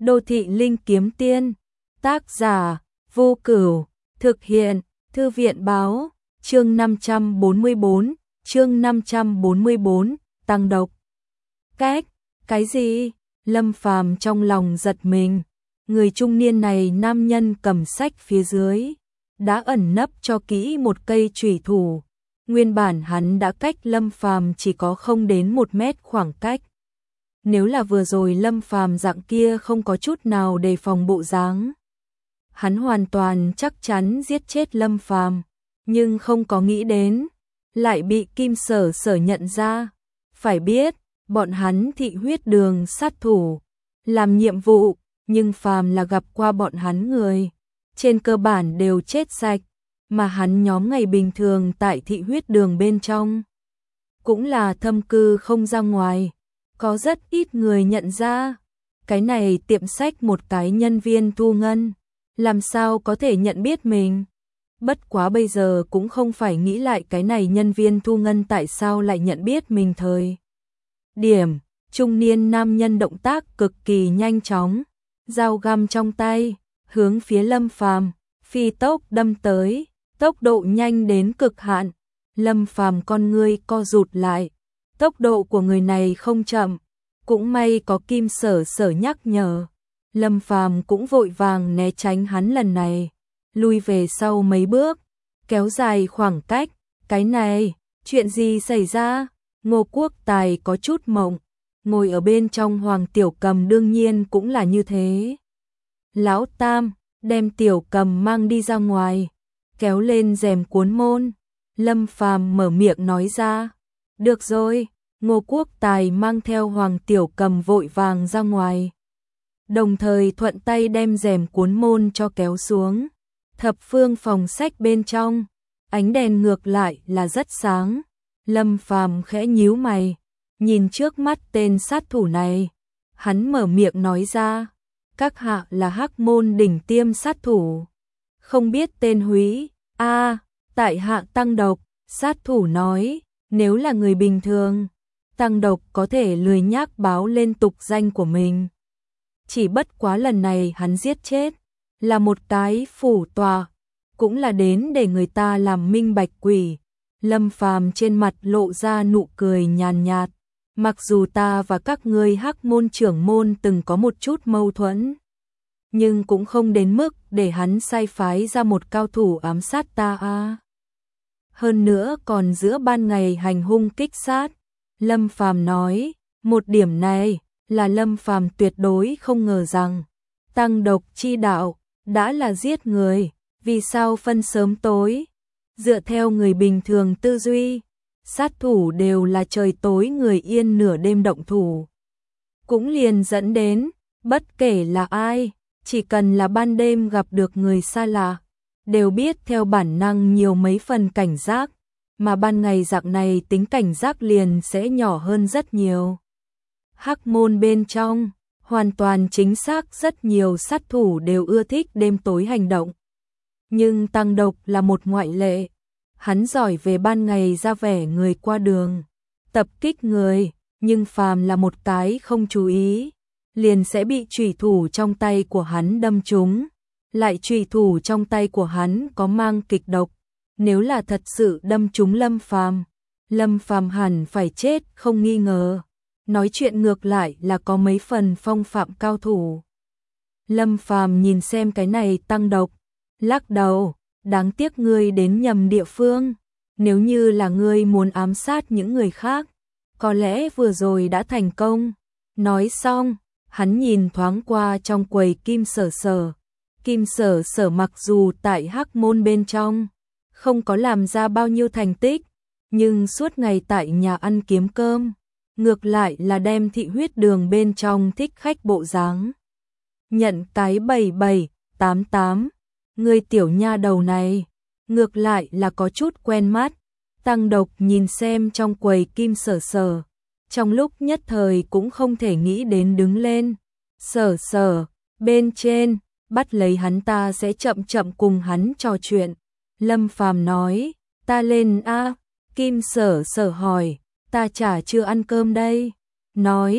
Đô thị linh kiếm tiên, tác giả, Vô Cửu, thực hiện, Thư viện báo, chương 544, tăng độc. Cái gì? Lâm Phàm trong lòng giật mình, người trung niên này nam nhân cầm sách phía dưới, đã ẩn nấp cho kỹ một cây chủy thủ. Nguyên bản hắn đã cách Lâm Phàm chỉ có không đến 1 mét khoảng cách. Nếu là vừa rồi Lâm Phàm dạng kia không có chút nào đề phòng bộ dáng, hắn hoàn toàn chắc chắn giết chết Lâm Phàm, nhưng không có nghĩ đến, lại bị Kim Sở Sở nhận ra. Phải biết, bọn hắn thị huyết đường sát thủ, làm nhiệm vụ, nhưng phàm là gặp qua bọn hắn người, trên cơ bản đều chết sạch, mà hắn nhóm ngày bình thường tại thị huyết đường bên trong, cũng là thâm cư không ra ngoài, có rất ít người nhận ra. Cái này tiệm sách một cái nhân viên thu ngân, làm sao có thể nhận biết mình? Bất quá bây giờ cũng không phải nghĩ lại cái này nhân viên thu ngân tại sao lại nhận biết mình thời điểm. Trung niên nam nhân động tác cực kỳ nhanh chóng, dao găm trong tay, hướng phía Lâm Phàm phi tốc đâm tới, tốc độ nhanh đến cực hạn. Lâm Phàm con ngươi co rụt lại, tốc độ của người này không chậm, cũng may có Kim Sở Sở nhắc nhở. Lâm Phàm cũng vội vàng né tránh hắn lần này, lui về sau mấy bước, kéo dài khoảng cách. Cái này, chuyện gì xảy ra? Ngô Quốc Tài có chút mộng, ngồi ở bên trong Hoàng Tiểu Cầm đương nhiên cũng là như thế. Lão Tam, đem Tiểu Cầm mang đi ra ngoài, kéo lên rèm cuốn môn. Lâm Phàm mở miệng nói ra. Được rồi. Ngô Quốc Tài mang theo Hoàng Tiểu Cầm vội vàng ra ngoài, đồng thời thuận tay đem rèm cuốn môn cho kéo xuống. Thập phương phòng sách bên trong, ánh đèn ngược lại là rất sáng. Lâm Phàm khẽ nhíu mày, nhìn trước mắt tên sát thủ này, hắn mở miệng nói ra, các hạ là Hắc Môn đỉnh tiêm sát thủ, không biết tên húy. Tại hạ Tăng Độc. Sát thủ nói, nếu là người bình thường, Tăng Độc có thể lười nhác báo lên tục danh của mình. Chỉ bất quá lần này hắn giết chết là một cái phủ tòa, cũng là đến để người ta làm minh bạch quỷ. Lâm Phàm trên mặt lộ ra nụ cười nhàn nhạt, mặc dù ta và các ngươi Hắc Môn trưởng môn từng có một chút mâu thuẫn, nhưng cũng không đến mức để hắn sai phái ra một cao thủ ám sát ta hơn nữa còn giữa ban ngày hành hung kích sát. Lâm Phàm nói, một điểm này là Lâm Phàm tuyệt đối không ngờ rằng Tăng Độc chi đạo đã là giết người, vì sao phân sớm tối? Dựa theo người bình thường tư duy, sát thủ đều là trời tối người yên nửa đêm động thủ. Cũng liền dẫn đến, bất kể là ai, chỉ cần là ban đêm gặp được người xa lạ, đều biết theo bản năng nhiều mấy phần cảnh giác, mà ban ngày dạng này tính cảnh giác liền sẽ nhỏ hơn rất nhiều. Hắc Môn bên trong, hoàn toàn chính xác rất nhiều sát thủ đều ưa thích đêm tối hành động. Nhưng Tăng Độc là một ngoại lệ, hắn giỏi về ban ngày ra vẻ người qua đường, tập kích người, nhưng phàm là một cái không chú ý, liền sẽ bị chủy thủ trong tay của hắn đâm trúng. Lại chủy thủ trong tay của hắn có mang kịch độc, nếu là thật sự đâm trúng Lâm Phàm hẳn phải chết không nghi ngờ. Nói chuyện ngược lại là có mấy phần phong phạm cao thủ. Lâm Phàm nhìn xem cái này Tăng Độc, lắc đầu, đáng tiếc ngươi đến nhầm địa phương, nếu như là ngươi muốn ám sát những người khác, có lẽ vừa rồi đã thành công. Nói xong, hắn nhìn thoáng qua trong quầy Kim Sở Sở. Kim Sở Sở mặc dù tại Hắc Môn bên trong không có làm ra bao nhiêu thành tích, nhưng suốt ngày tại nhà ăn kiếm cơm, ngược lại là đem thị huyết đường bên trong thích khách bộ dáng. Nhận cái 7788, người tiểu nha đầu này, ngược lại là có chút quen mắt. Tăng Độc nhìn xem trong quầy Kim Sở Sở, trong lúc nhất thời cũng không thể nghĩ đến đứng lên. Sở Sở, bên trên, bắt lấy hắn ta sẽ chậm chậm cùng hắn trò chuyện. Lâm Phàm nói, ta lên Kim Sở Sở hỏi, ta chả chưa ăn cơm đây. Nói,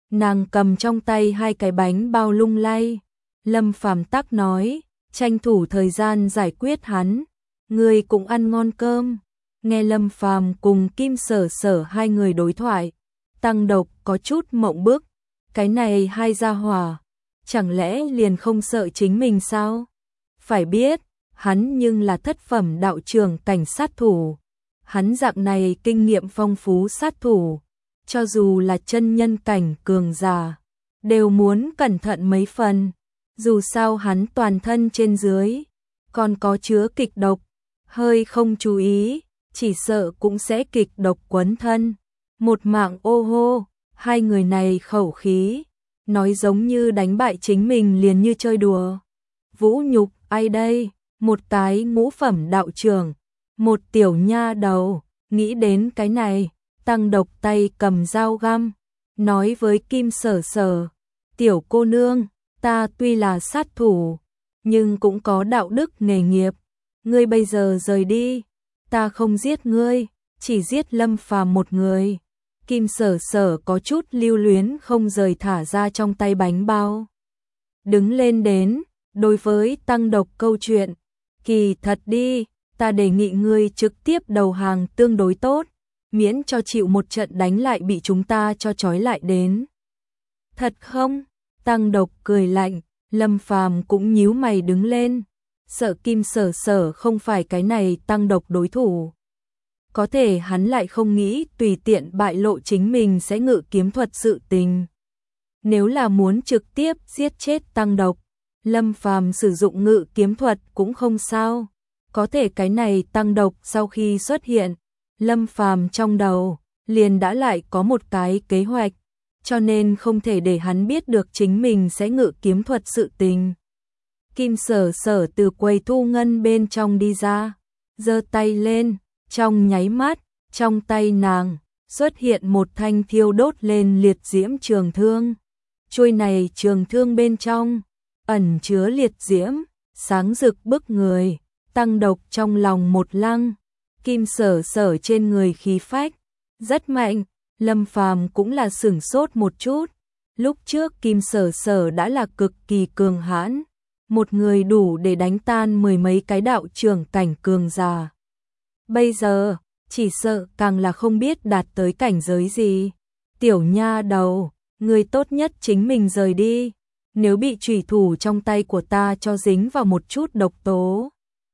Nàng cầm trong tay hai cái bánh bao lung lay. Lâm Phàm tắc nói, tranh thủ thời gian giải quyết hắn, người cũng ăn ngon cơm. Nghe Lâm Phàm cùng Kim Sở Sở hai người đối thoại, Tăng Độc có chút mộng bức, cái này hai gia hỏa, chẳng lẽ liền không sợ chính mình sao? Phải biết, hắn nhưng là thất phẩm đạo trưởng cảnh sát thủ, hắn dạng này kinh nghiệm phong phú sát thủ, cho dù là chân nhân cảnh cường giả, đều muốn cẩn thận mấy phần, dù sao hắn toàn thân trên dưới, còn có chứa kịch độc, hơi không chú ý, chỉ sợ cũng sẽ kịch độc quấn thân. Một mạng ô hô, hai người này khẩu khí, nói giống như đánh bại chính mình liền như chơi đùa. Vũ nhục ai đây, một cái ngũ phẩm đạo trưởng, một tiểu nha đầu, nghĩ đến cái này, Tăng Độc tay cầm dao găm, nói với Kim Sở Sở, tiểu cô nương, ta tuy là sát thủ, nhưng cũng có đạo đức nghề nghiệp, ngươi bây giờ rời đi, ta không giết ngươi, chỉ giết Lâm Phàm một người. Kim Sở Sở có chút lưu luyến không rời thả ra trong tay bánh bao. Đứng lên đến, đối với Tăng Độc câu chuyện, kỳ thật đi, ta đề nghị ngươi trực tiếp đầu hàng tương đối tốt, miễn cho chịu một trận đánh lại bị chúng ta cho trói lại đến. Thật không? Tăng Độc cười lạnh, Lâm Phàm cũng nhíu mày đứng lên, sợ Kim Sở Sở không phải cái này Tăng Độc đối thủ. Có thể hắn lại không nghĩ tùy tiện bại lộ chính mình sẽ ngự kiếm thuật sự tình. Nếu là muốn trực tiếp giết chết Tăng Độc, Lâm Phàm sử dụng ngự kiếm thuật cũng không sao. Có thể cái này Tăng Độc sau khi xuất hiện, Lâm Phàm trong đầu liền đã lại có một cái kế hoạch, cho nên không thể để hắn biết được chính mình sẽ ngự kiếm thuật sự tình. Kim Sở Sở từ quầy thu ngân bên trong đi ra, giơ tay lên, trong nháy mắt, trong tay nàng xuất hiện một thanh thiêu đốt lên liệt diễm trường thương. Chuôi này trường thương bên trong ẩn chứa liệt diễm, sáng rực bức người. Tăng Độc trong lòng một lăng, Kim Sở Sở trên người khí phách rất mạnh, Lâm Phàm cũng là sửng sốt một chút. Lúc trước Kim Sở Sở đã là cực kỳ cường hãn, một người đủ để đánh tan mười mấy cái đạo trưởng cảnh cường giả. Bây giờ, chỉ sợ càng là không biết đạt tới cảnh giới gì. Tiểu nha đầu, người tốt nhất chính mình rời đi, nếu bị chủy thủ trong tay của ta cho dính vào một chút độc tố,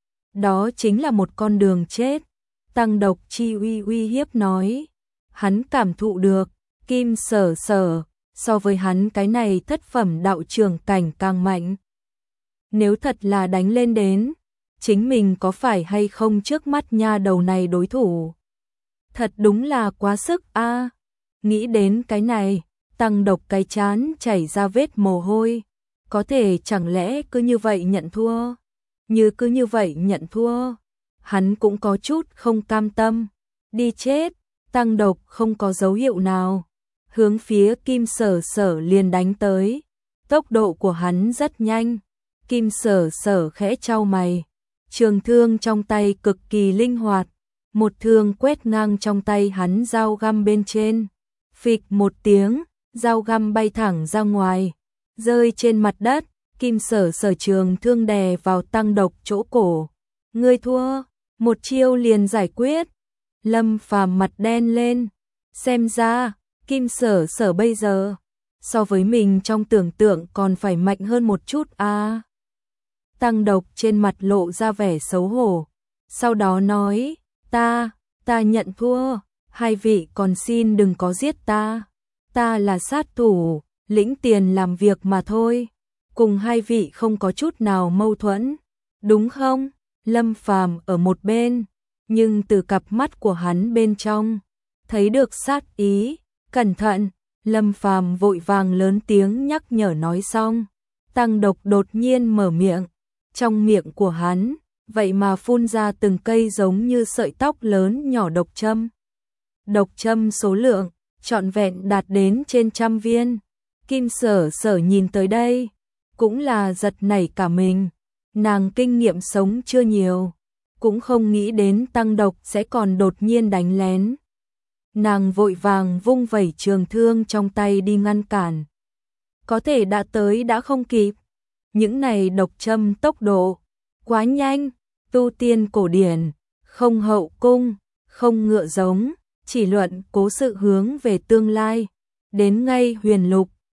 đó chính là một con đường chết. Tăng Độc chi uy hiếp nói, hắn cảm thụ được, Kim Sở Sở so với hắn cái này thất phẩm đạo trưởng cảnh càng mạnh. Nếu thật là đánh lên đến, chính mình có phải hay không trước mắt nha đầu này đối thủ? Thật đúng là quá sức a. Nghĩ đến cái này, Tăng Độc cái chán chảy ra vết mồ hôi. Có thể chẳng lẽ cứ như vậy nhận thua? Như cứ như vậy nhận thua, hắn cũng có chút không cam tâm. Đi chết, Tăng Độc không có dấu hiệu nào, hướng phía Kim Sở Sở liền đánh tới. Tốc độ của hắn rất nhanh. Kim Sở Sở khẽ chau mày, trường thương trong tay cực kỳ linh hoạt, một thương quét ngang trong tay hắn dao găm bên trên. Phịch một tiếng, dao găm bay thẳng ra ngoài, rơi trên mặt đất. Kim Sở Sở trường thương đè vào Tăng Độc chỗ cổ. Ngươi thua, một chiêu liền giải quyết. Lâm Phàm mặt đen lên, xem ra Kim Sở Sở bây giờ so với mình trong tưởng tượng còn phải mạnh hơn một chút a. Tăng Độc trên mặt lộ ra vẻ xấu hổ, sau đó nói, ta nhận thua, hai vị còn xin đừng có giết ta. Ta là sát thủ, lĩnh tiền làm việc mà thôi, cùng hai vị không có chút nào mâu thuẫn, đúng không? Lâm Phàm ở một bên, nhưng từ cặp mắt của hắn bên trong thấy được sát ý. Cẩn thận, Lâm Phàm vội vàng lớn tiếng nhắc nhở nói xong, Tăng Độc đột nhiên mở miệng, trong miệng của hắn vậy mà phun ra từng cây giống như sợi tóc lớn nhỏ độc châm. Độc châm số lượng trọn vẹn đạt đến trên 100 viên. Kim Sở Sở nhìn tới đây cũng là giật nảy cả mình, nàng kinh nghiệm sống chưa nhiều, cũng không nghĩ đến Tăng Độc sẽ còn đột nhiên đánh lén. Nàng vội vàng vung vẩy trường thương trong tay đi ngăn cản. Có thể đã tới đã không kịp. Những này độc châm tốc độ quá nhanh, tu tiên cổ điển, không hậu cung, không ngựa giống, chỉ luận cố sự hướng về tương lai. Đến ngay huyền lục,